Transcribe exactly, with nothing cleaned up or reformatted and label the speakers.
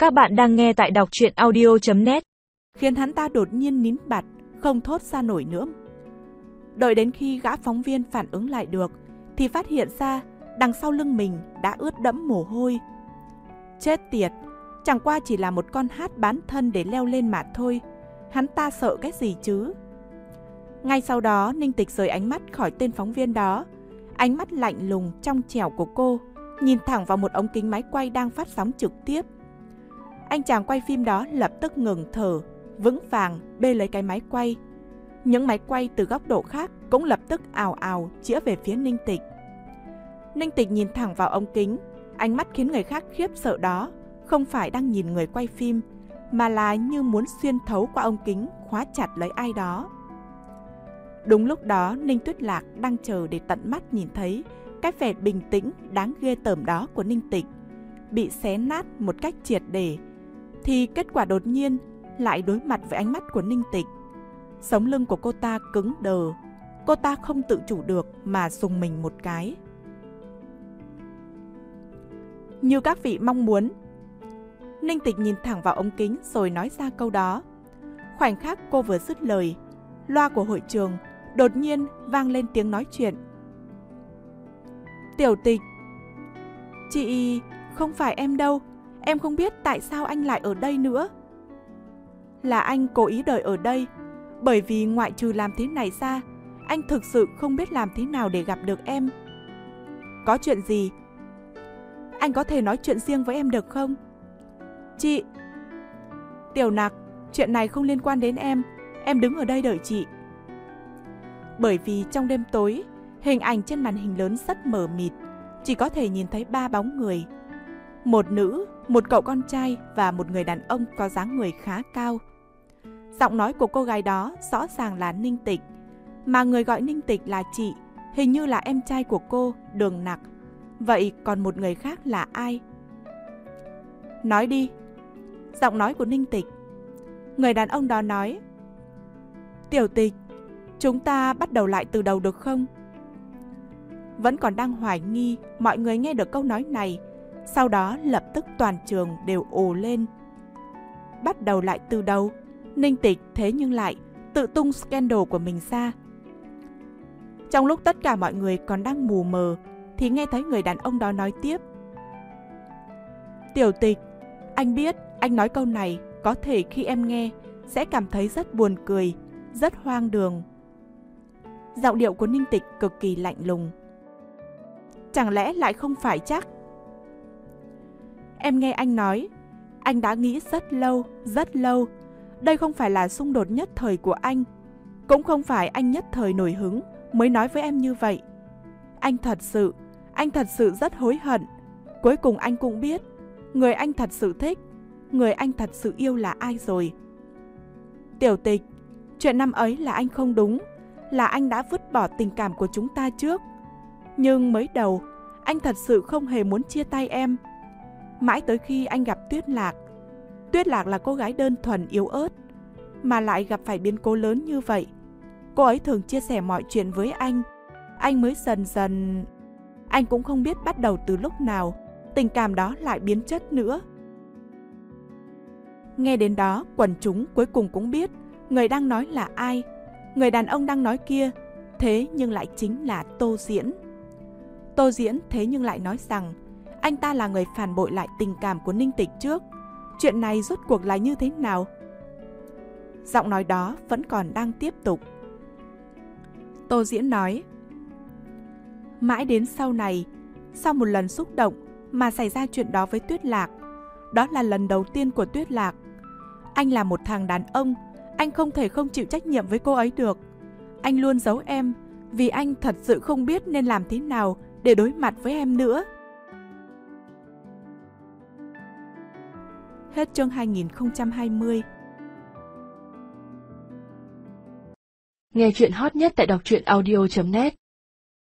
Speaker 1: Các bạn đang nghe tại đọc truyện audio chấm net.
Speaker 2: Khiến hắn ta đột nhiên nín bặt, không thốt ra nổi nữa. Đợi đến khi gã phóng viên phản ứng lại được, thì phát hiện ra đằng sau lưng mình đã ướt đẫm mồ hôi. Chết tiệt, chẳng qua chỉ là một con hát bán thân để leo lên mà thôi. Hắn ta sợ cái gì chứ? Ngay sau đó, Ninh Tịch rời ánh mắt khỏi tên phóng viên đó. Ánh mắt lạnh lùng trong trẻo của cô nhìn thẳng vào một ống kính máy quay đang phát sóng trực tiếp. Anh chàng quay phim đó lập tức ngừng thở, vững vàng bê lấy cái máy quay. Những máy quay từ góc độ khác cũng lập tức ào ào chĩa về phía Ninh Tịch. Ninh Tịch nhìn thẳng vào ống kính, ánh mắt khiến người khác khiếp sợ đó không phải đang nhìn người quay phim, mà là như muốn xuyên thấu qua ống kính khóa chặt lấy ai đó. Đúng lúc đó, Ninh Tuyết Lạc đang chờ để tận mắt nhìn thấy cái vẻ bình tĩnh đáng ghê tởm đó của Ninh Tịch bị xé nát một cách triệt để, thì kết quả đột nhiên lại đối mặt với ánh mắt của Ninh Tịch. Sống lưng của cô ta cứng đờ, cô ta không tự chủ được mà rùng mình một cái. Như các vị mong muốn. Ninh Tịch nhìn thẳng vào ống kính rồi nói ra câu đó. Khoảnh khắc cô vừa dứt lời, loa của hội trường đột nhiên vang lên tiếng nói chuyện. Tiểu Tịch, chị... không phải em đâu, em không biết tại sao anh lại ở đây nữa. Là anh cố ý đợi ở đây, bởi vì ngoại trừ làm thế này ra, anh thực sự không biết làm thế nào để gặp được em. Có chuyện gì? Anh có thể nói chuyện riêng với em được không? Chị... Tiểu Nặc, chuyện này không liên quan đến em, em đứng ở đây đợi chị. Bởi vì trong đêm tối, hình ảnh trên màn hình lớn rất mờ mịt, chỉ có thể nhìn thấy ba bóng người. Một nữ, một cậu con trai và một người đàn ông có dáng người khá cao. Giọng nói của cô gái đó rõ ràng là Ninh Tịch, mà người gọi Ninh Tịch là chị, hình như là em trai của cô, Đường Nặc. Vậy còn một người khác là ai? Nói đi. Giọng nói của Ninh Tịch. Người đàn ông đó nói. Tiểu Tịch, chúng ta bắt đầu lại từ đầu được không? Vẫn còn đang hoài nghi, mọi người nghe được câu nói này, sau đó lập tức toàn trường đều ồ lên. Bắt đầu lại từ đầu? Ninh Tịch thế nhưng lại tự tung scandal của mình ra. Trong lúc tất cả mọi người còn đang mù mờ, thì nghe thấy người đàn ông đó nói tiếp. Tiểu Tịch, anh biết anh nói câu này có thể khi em nghe sẽ cảm thấy rất buồn cười, rất hoang đường. Giọng điệu của Ninh Tịch cực kỳ lạnh lùng. Chẳng lẽ lại không phải chắc? Em nghe anh nói, anh đã nghĩ rất lâu, rất lâu. Đây không phải là xung đột nhất thời của anh, cũng không phải anh nhất thời nổi hứng mới nói với em như vậy. Anh thật sự, anh thật sự rất hối hận. Cuối cùng anh cũng biết, người anh thật sự thích, người anh thật sự yêu là ai rồi. Tiểu Tịch, chuyện năm ấy là anh không đúng, là anh đã vứt bỏ tình cảm của chúng ta trước. Nhưng mới đầu, anh thật sự không hề muốn chia tay em. Mãi tới khi anh gặp Tuyết Lạc. Tuyết Lạc là cô gái đơn thuần yếu ớt, mà lại gặp phải biến cố lớn như vậy. Cô ấy thường chia sẻ mọi chuyện với anh. Anh mới dần dần... Anh cũng không biết bắt đầu từ lúc nào tình cảm đó lại biến chất nữa. Nghe đến đó, quần chúng cuối cùng cũng biết người đang nói là ai. Người đàn ông đang nói kia, thế nhưng lại chính là Tô Diễn. Tô Diễn thế nhưng lại nói rằng anh ta là người phản bội lại tình cảm của Ninh Tịch trước. Chuyện này rốt cuộc là như thế nào? Giọng nói đó vẫn còn đang tiếp tục. Tô Diễn nói. Mãi đến sau này, sau một lần xúc động mà xảy ra chuyện đó với Tuyết Lạc. Đó là lần đầu tiên của Tuyết Lạc. Anh là một thằng đàn ông, anh không thể không chịu trách nhiệm với cô ấy được. Anh luôn giấu em, vì anh thật sự không biết nên làm thế nào để đối mặt với em nữa. Hết chương hai nghìn không trăm hai mươi.
Speaker 1: Nghe chuyện hot nhất tại đọc truyện audio chấm net.